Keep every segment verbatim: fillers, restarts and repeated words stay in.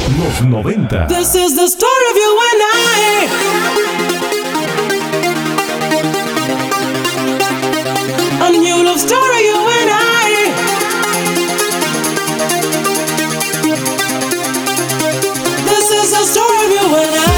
Los noventa. This is the story of you and I. A new love story, you and I. This is the story of you and I.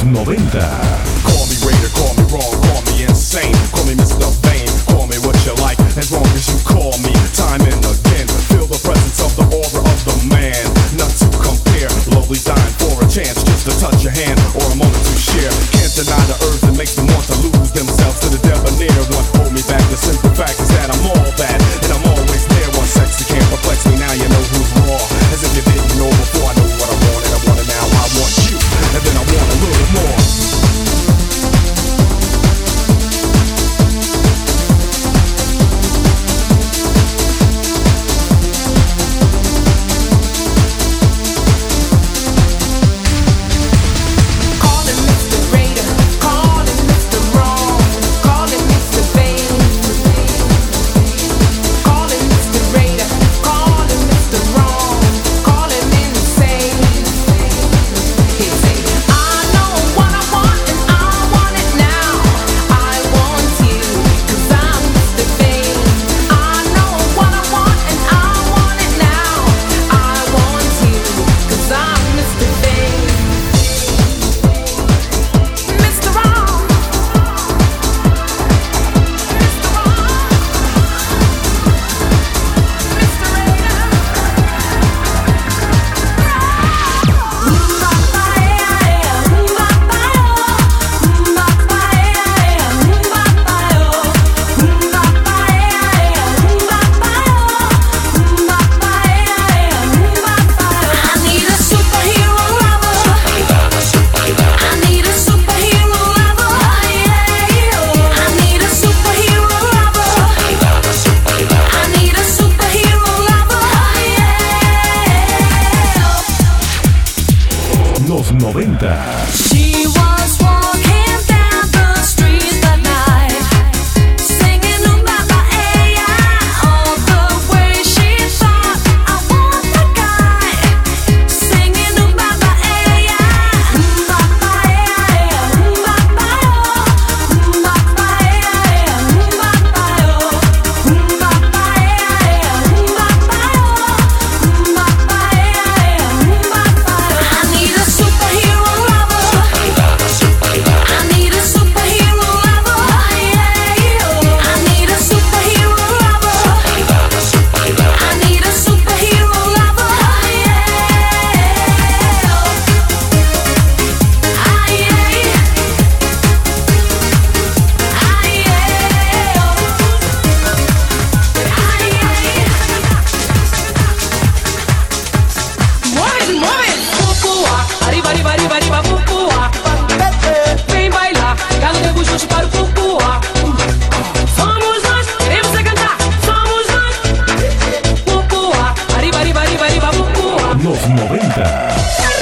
Los noventa. Call me Raider, call me wrong, call me insane, call me Mister Vain, call me what you like, as long as you call me time and again. Feel the presence of the aura of the man, not to compare. Lovely's dying for a chance just to touch your hand or a moment to share. Can't deny the urge that makes them want to lose themselves to the debonair one. Hold me back, the simple fact is that I'm all that, and I'm always there. One sex you can't perplex me, now you know who's raw. As if you didn't know before, I know what I want, and I want it now. I want you, and then I want a little more. Los noventa. She was walking down the street that night, singing "Umba pa ella" all the way. She thought, I want the guy, singing "Umba pa ella, umba pa ella, umba pa yo, umba pa ella, umba pa yo, umba pa ella, umba pa yo, umba pa ella, umba pa yo. I need a superhero lover. I need a superhero lover. I need a superhero lover. I need a superhero lover. Mueve, mueve, pupua, arriba, arriba, arriba, arriba, pupua. Vem bailar, galo de buchos para o pupua. Somos nós, queremos é cantar, somos nós. Pupua, arriba, arriba, arriba, arriba, pupua. Los noventa.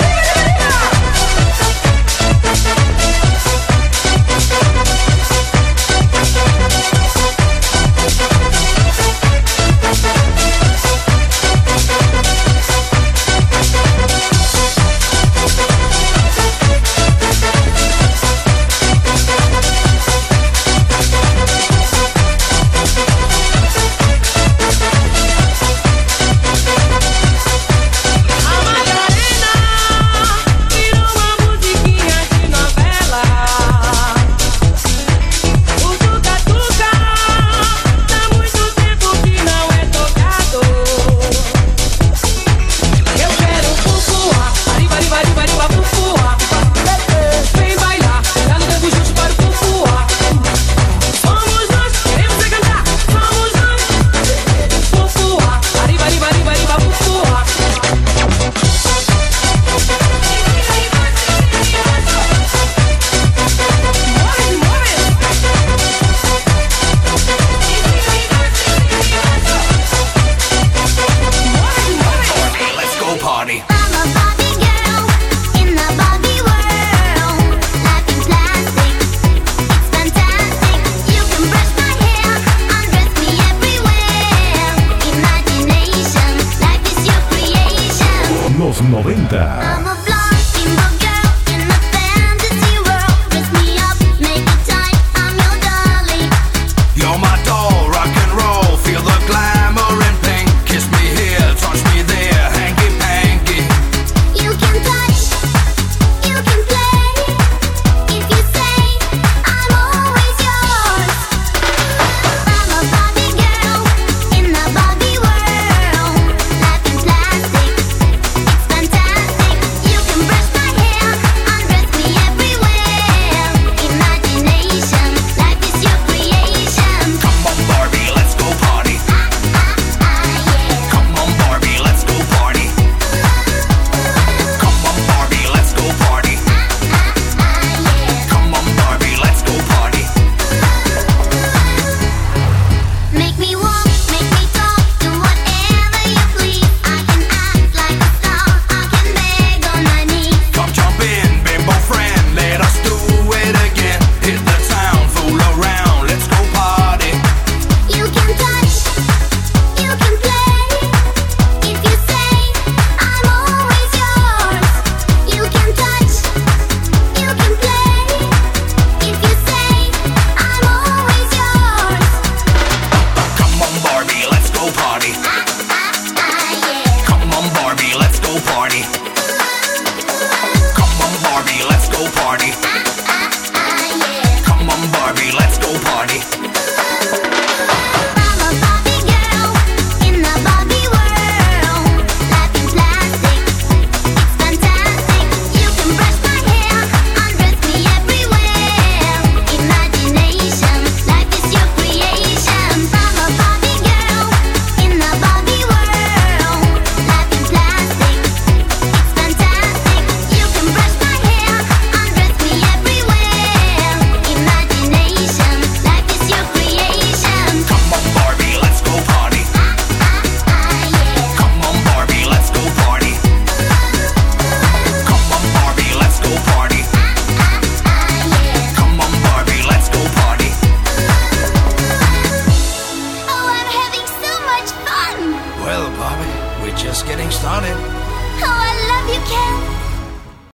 A Madalena virou uma musiquinha de novela. O tuca-tuca há muito tempo que não é tocado. Eu quero pupua, arriba, arriba, arriba, arriba, pupua. Vem bailar, galo de buchos para o pupua. Somos nós, queremos é cantar, somos nós. Pupua, arriba, arriba, arriba, arriba, pupua. Mueve, mueve. Mueve, mueve. Let's go party. I'm a Barbie girl in the Barbie world. Life in plastic, it's fantastic. You can brush my hair, undress me everywhere. Imagination, life is your creation. Los noventa. I'm a